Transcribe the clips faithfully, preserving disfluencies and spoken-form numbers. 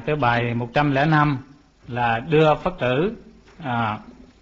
Cái bài một trăm lẻ năm là đưa Phật tử. à,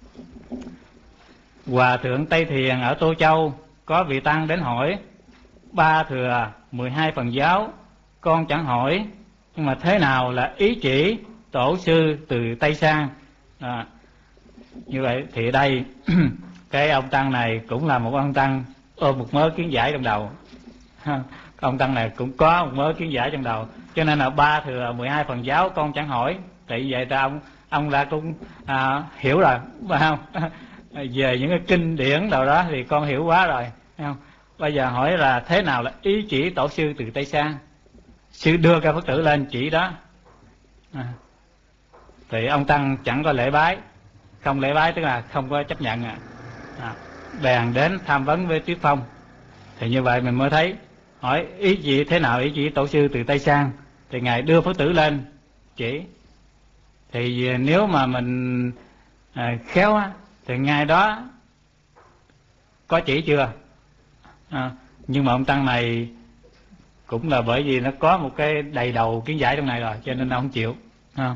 Hòa thượng Tây Thiền ở Tô Châu có vị tăng đến hỏi: ba thừa mười hai phần giáo, con chẳng hỏi, nhưng mà thế nào là ý chỉ tổ sư từ Tây sang? à, Như vậy thì đây cái ông tăng này cũng là một ông tăng ôm một mớ kiến giải trong đầu. Ông tăng này cũng có một mớ kiến giải trong đầu, cho nên là ba thừa mười hai phần giáo con chẳng hỏi. Tại vậy ta ông ông đã cũng à, hiểu rồi, phải không? Về những cái kinh điển đâu đó thì con hiểu quá rồi, phải không? Bây giờ hỏi là thế nào là ý chỉ tổ sư từ Tây sang? Sư đưa ca Phật tử lên chỉ đó. à, Thì ông tăng chẳng có lễ bái. Không lễ bái tức là không có chấp nhận. à. À, bèn đến tham vấn với Tuyết Phong. Thì như vậy mình mới thấy, hỏi ý chỉ thế nào ý chỉ tổ sư từ Tây sang, thì ngài đưa Phật tử lên chỉ. Thì nếu mà mình à, khéo á, thì ngài đó có chỉ chưa? à, Nhưng mà ông tăng này cũng là bởi vì nó có một cái đầy đầu kiến giải trong này rồi, cho nên ông không chịu. à.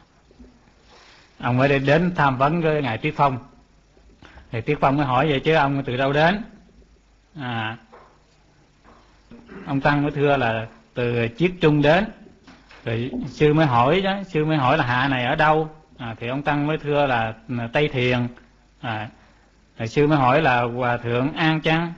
Ông mới đến tham vấn với ngài Tuyết Phong. Thì Tuyết Phong mới hỏi vậy chứ ông từ đâu đến? à, Ông tăng mới thưa là từ Chiết Trung đến. Rồi sư mới hỏi đó, sư mới hỏi là hạ này ở đâu? à, Thì ông tăng mới thưa là, là Tây Thiền. à, Rồi sư mới hỏi là hòa thượng an chăng?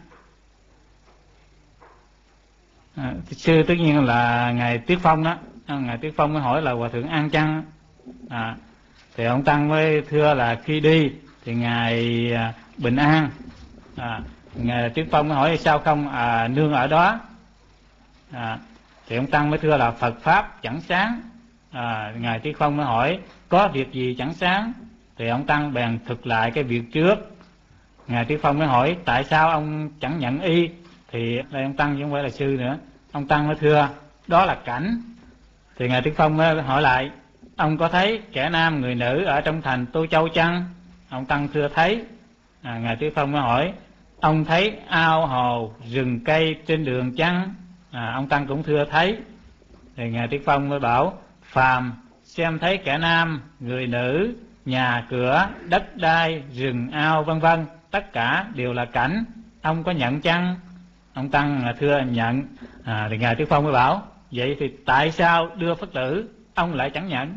à, Sư tất nhiên là ngài Tuyết Phong đó. à, Ngài Tuyết Phong mới hỏi là hòa thượng an chăng? à, Thì ông tăng mới thưa là khi đi thì ngài à, bình an. à, Ngài Tuyết Phong mới hỏi sao không à, nương ở đó? à, Thì ông tăng mới thưa là Phật Pháp chẳng sáng. à, Ngài Tuyết Phong mới hỏi có việc gì chẳng sáng? Thì ông tăng bèn thực lại cái việc trước. Ngài Tuyết Phong mới hỏi tại sao ông chẳng nhận y? Thì đây ông tăng chứ không phải là sư nữa. Ông tăng mới thưa đó là cảnh. Thì Ngài Tuyết Phong mới hỏi lại ông có thấy kẻ nam người nữ ở trong thành Tô Châu chăng? Ông tăng thưa thấy. à, Ngài Tuyết Phong mới hỏi ông thấy ao hồ rừng cây trên đường chăng? à, Ông tăng cũng thưa thấy. Thì Ngài Tuyết Phong mới bảo phàm xem thấy kẻ nam người nữ, nhà cửa đất đai rừng ao vân vân, tất cả đều là cảnh, ông có nhận chăng? Ông tăng thưa nhận. à, Thì Ngài Tuyết Phong mới bảo vậy thì tại sao đưa Phật tử ông lại chẳng nhận?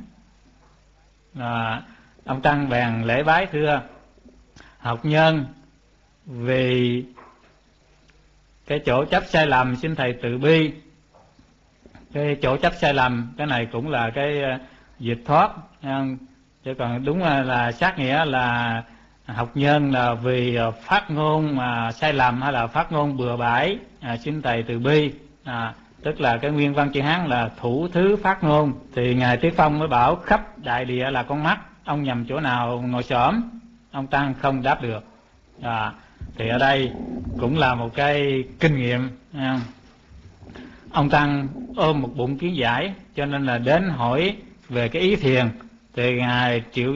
à, Ông tăng bèn lễ bái thưa học nhân vì cái chỗ chấp sai lầm xin thầy từ bi. Cái chỗ chấp sai lầm cái này cũng là cái dịch thoát, chứ còn đúng là sát nghĩa là học nhân là vì phát ngôn mà sai lầm hay là phát ngôn bừa bãi, à, xin thầy từ bi. à, Tức là cái nguyên văn chữ Hán là thủ thứ phát ngôn. Thì Ngài Tuyết Phong mới bảo khắp đại địa là con mắt, ông nhầm chỗ nào ngồi xổm? Ông tăng không đáp được. à, Thì ở đây cũng là một cái kinh nghiệm. à, Ông tăng ôm một bụng kiến giải, cho nên là đến hỏi về cái ý thiền. Thì ngài chịu,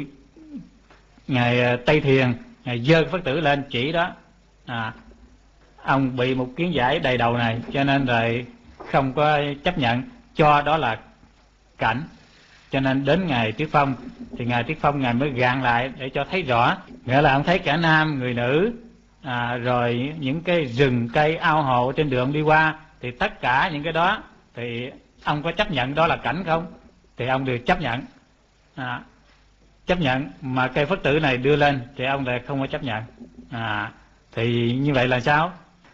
ngài Tây Thiền ngài giơ Phật tử lên chỉ đó. à, Ông bị một kiến giải đầy đầu này, cho nên rồi không có chấp nhận cho đó là cảnh. Cho nên đến ngài Tuyết Phong thì ngài Tuyết Phong ngài mới gạn lại để cho thấy rõ. Nghĩa là ông thấy cả nam người nữ, à, rồi những cái rừng cây ao hồ trên đường đi qua, thì tất cả những cái đó thì ông có chấp nhận đó là cảnh không? Thì ông đều chấp nhận. à, Chấp nhận, mà cây Phật tử này đưa lên thì ông lại không có chấp nhận. à, Thì như vậy là sao?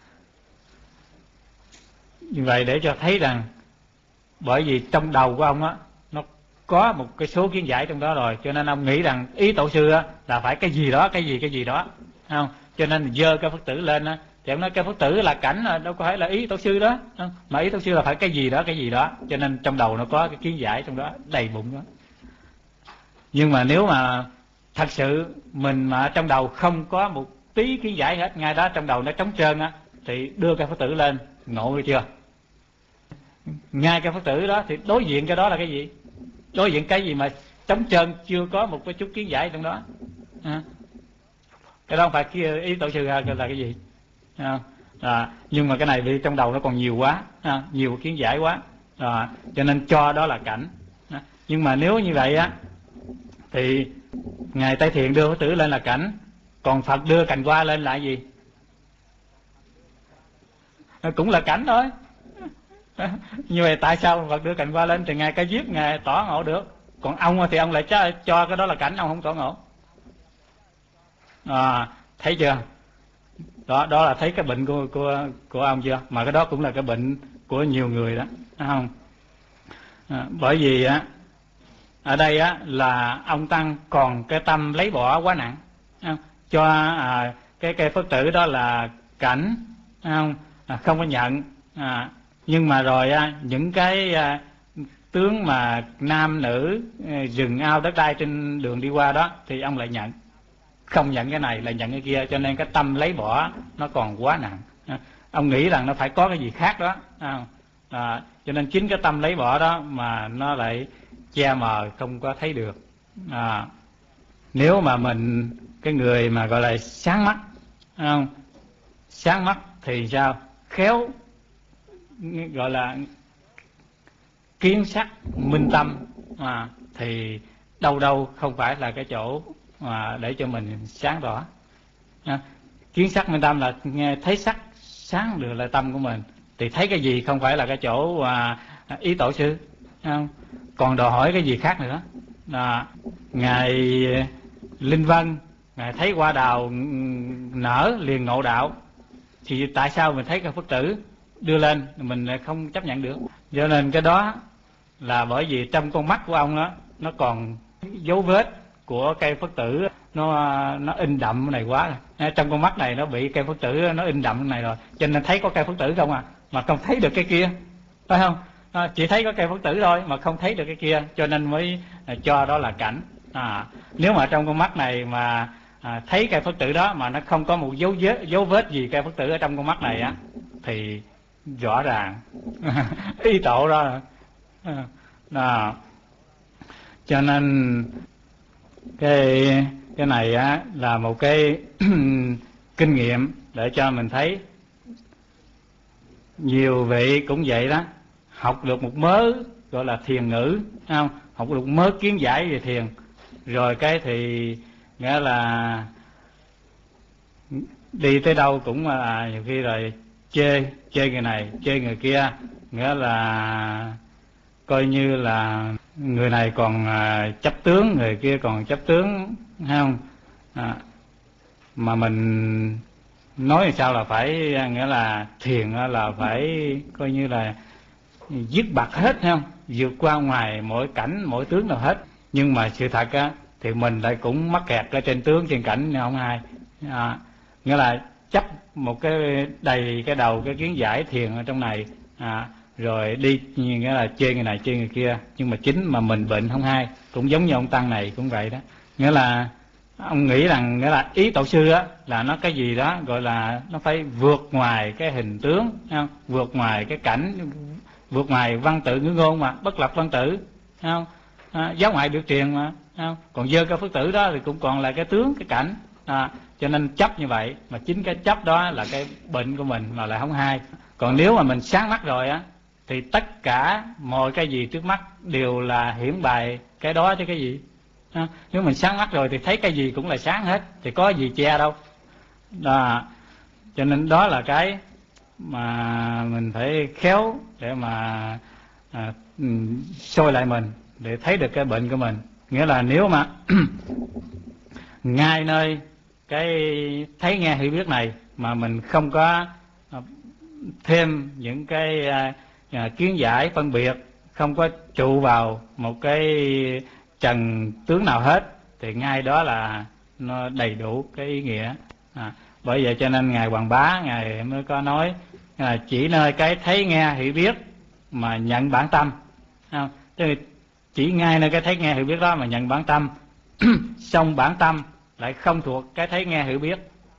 Như vậy để cho thấy rằng bởi vì trong đầu của ông á nó có một cái số kiến giải trong đó rồi, cho nên ông nghĩ rằng ý tổ sư á là phải cái gì đó, cái gì cái gì đó, không? Cho nên dơ cây Phật tử lên á, thì ông nói cây Phật tử là cảnh, đâu có phải là ý tổ sư đó, không? Mà ý tổ sư là phải cái gì đó, cái gì đó, cho nên trong đầu nó có cái kiến giải trong đó đầy bụng đó. Nhưng mà nếu mà thật sự mình mà trong đầu không có một tí kiến giải hết, ngay đó trong đầu nó trống trơn á, thì đưa cây Phật tử lên ngộ được chưa? Ngay cây Phật tử đó thì đối diện cái đó là cái gì? Đối diện cái gì mà trống trơn, chưa có một cái chút kiến giải trong đó. à. Cái đó không phải kia ý tổ sư là cái gì? à. À, nhưng mà cái này vì trong đầu nó còn nhiều quá, à, nhiều kiến giải quá, à, cho nên cho đó là cảnh. à. Nhưng mà nếu như vậy á thì ngài Tây Thiện đưa Phật tử lên là cảnh, còn Phật đưa cành hoa lên là gì? Cũng là cảnh thôi. Như vậy tại sao Phật đưa cành hoa lên thì ngài Ca Diếp ngài tỏ ngộ được, còn ông thì ông lại cho, cho cái đó là cảnh, ông không tỏ ngộ. À, thấy chưa? Đó, đó là thấy cái bệnh của của của ông chưa? Mà cái đó cũng là cái bệnh của nhiều người đó, thấy không? À, bởi vì á ở đây á là ông tăng còn cái tâm lấy bỏ quá nặng, không? Cho à, cái cây Phật tử đó là cảnh, không? À, không có nhận. À, nhưng mà rồi á, những cái à, tướng mà nam nữ, rừng ao đất đai trên đường đi qua đó thì ông lại nhận, không nhận cái này lại nhận cái kia, cho nên cái tâm lấy bỏ nó còn quá nặng. À, ông nghĩ rằng nó phải có cái gì khác đó, à, à, cho nên chính cái tâm lấy bỏ đó mà nó lại che mờ không có thấy được. À, nếu mà mình cái người mà gọi là sáng mắt, không? Sáng mắt thì sao? Khéo, gọi là kiến sắc minh tâm, à, thì đâu đâu không phải là cái chỗ mà để cho mình sáng tỏ. À, kiến sắc minh tâm là nghe thấy sắc sáng được là tâm của mình, thì thấy cái gì không phải là cái chỗ à, ý tổ sư, không? Còn đòi hỏi cái gì khác nữa. À, ngài Linh Vân ngài thấy hoa đào nở liền ngộ đạo, thì tại sao mình thấy cái Phật tử đưa lên mình không chấp nhận được? Cho nên cái đó là bởi vì trong con mắt của ông đó nó còn dấu vết của cây Phật tử, nó nó in đậm này quá rồi. Trong con mắt này nó bị cây Phật tử nó in đậm này rồi, cho nên thấy có cây Phật tử không à, mà không thấy được cái kia, phải không? À, chỉ thấy có cây Phật tử thôi mà không thấy được cái kia, cho nên mới cho đó là cảnh. À, nếu mà trong con mắt này mà à, thấy cây Phật tử đó mà nó không có một dấu vết dấu vết gì cây Phật tử ở trong con mắt này á, thì rõ ràng ý tổ đó. À, cho nên cái cái này á là một cái kinh nghiệm để cho mình thấy. Nhiều vị cũng vậy đó, học được một mớ gọi là thiền ngữ, không? Học được một mớ kiến giải về thiền, rồi cái thì nghĩa là đi tới đâu cũng là nhiều khi rồi chê chê người này chê người kia, nghĩa là coi như là người này còn à, chấp tướng, người kia còn chấp tướng, thấy không? À, mà mình nói sao là phải, nghĩa là thiền là phải coi như là dứt bặt hết, thấy không? Vượt qua ngoài mỗi cảnh mỗi tướng nào hết. Nhưng mà sự thật á thì mình lại cũng mắc kẹt ở trên tướng trên cảnh không ai. À, nghĩa là chấp một cái đầy cái đầu cái kiến giải thiền ở trong này, à, rồi đi nghĩa là chê người này chê người kia, nhưng mà chính mà mình bệnh không hay. Cũng giống như ông tăng này cũng vậy đó, nghĩa là ông nghĩ rằng nghĩa là ý tổ sư á là nó cái gì đó gọi là nó phải vượt ngoài cái hình tướng, không? Vượt ngoài cái cảnh, vượt ngoài văn tự ngữ ngôn, mà bất lập văn tử, không? À, giáo ngoại được truyền mà, không? Còn dơ cái Phật tử đó thì cũng còn là cái tướng cái cảnh. À, cho nên chấp như vậy, mà chính cái chấp đó là cái bệnh của mình mà lại không hay. Còn nếu mà mình sáng mắt rồi á thì tất cả mọi cái gì trước mắt đều là hiển bày cái đó chứ cái gì. À, nếu mình sáng mắt rồi thì thấy cái gì cũng là sáng hết, thì có gì che đâu. Đó, cho nên đó là cái mà mình phải khéo để mà à, soi lại mình để thấy được cái bệnh của mình. Nghĩa là nếu mà ngay nơi cái thấy nghe hiểu biết này mà mình không có thêm những cái à, à, kiến giải phân biệt, không có trụ vào một cái trần tướng nào hết, thì ngay đó là nó đầy đủ cái ý nghĩa. À, bởi vậy cho nên ngài Hoàng Bá ngài mới có nói là chỉ nơi cái thấy nghe hiểu biết mà nhận bản tâm, không? Tức chỉ ngay nơi cái thấy nghe hiểu biết đó mà nhận bản tâm, xong bản tâm lại không thuộc cái thấy nghe hiểu biết.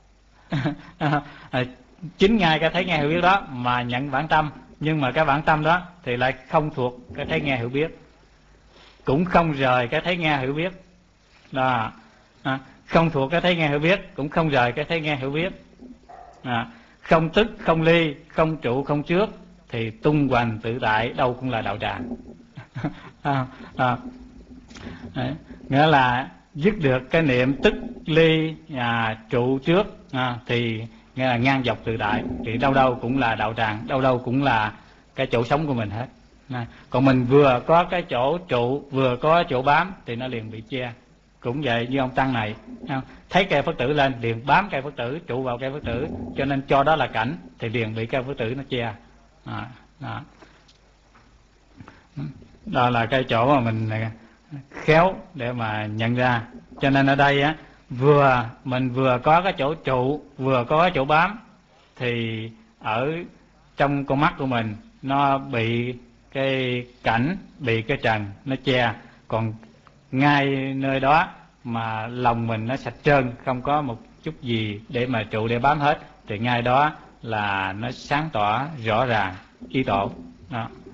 À, chính ngay cái thấy nghe hiểu biết đó mà nhận bản tâm, nhưng mà cái bản tâm đó thì lại không thuộc cái thấy nghe hiểu biết, cũng không rời cái thấy nghe hiểu biết đó. À, không thuộc cái thấy nghe hiểu biết, cũng không rời cái thấy nghe hiểu biết. À, không tức không ly, không trụ không trước, thì tung hoành tự tại đâu cũng là đạo tràng. à, à, đấy. Nghĩa là dứt được cái niệm tức ly à, trụ trước à, thì nghĩa là ngang dọc tự tại, thì đâu đâu cũng là đạo tràng, đâu đâu cũng là cái chỗ sống của mình hết. À, còn mình vừa có cái chỗ trụ vừa có chỗ bám thì nó liền bị che. Cũng vậy như ông tăng này, thấy cây Phật tử lên liền bám cây Phật tử, trụ vào cây Phật tử, cho nên cho đó là cảnh thì liền bị cây Phật tử nó che. À, đó. Đó là cái chỗ mà mình khéo để mà nhận ra. Cho nên ở đây á, vừa mình vừa có cái chỗ trụ vừa có cái chỗ bám, thì ở trong con mắt của mình nó bị cái cảnh, bị cái trần nó che. Còn ngay nơi đó mà lòng mình nó sạch trơn, không có một chút gì để mà trụ để bám hết, thì ngay đó là nó sáng tỏ rõ ràng ý tổ đó.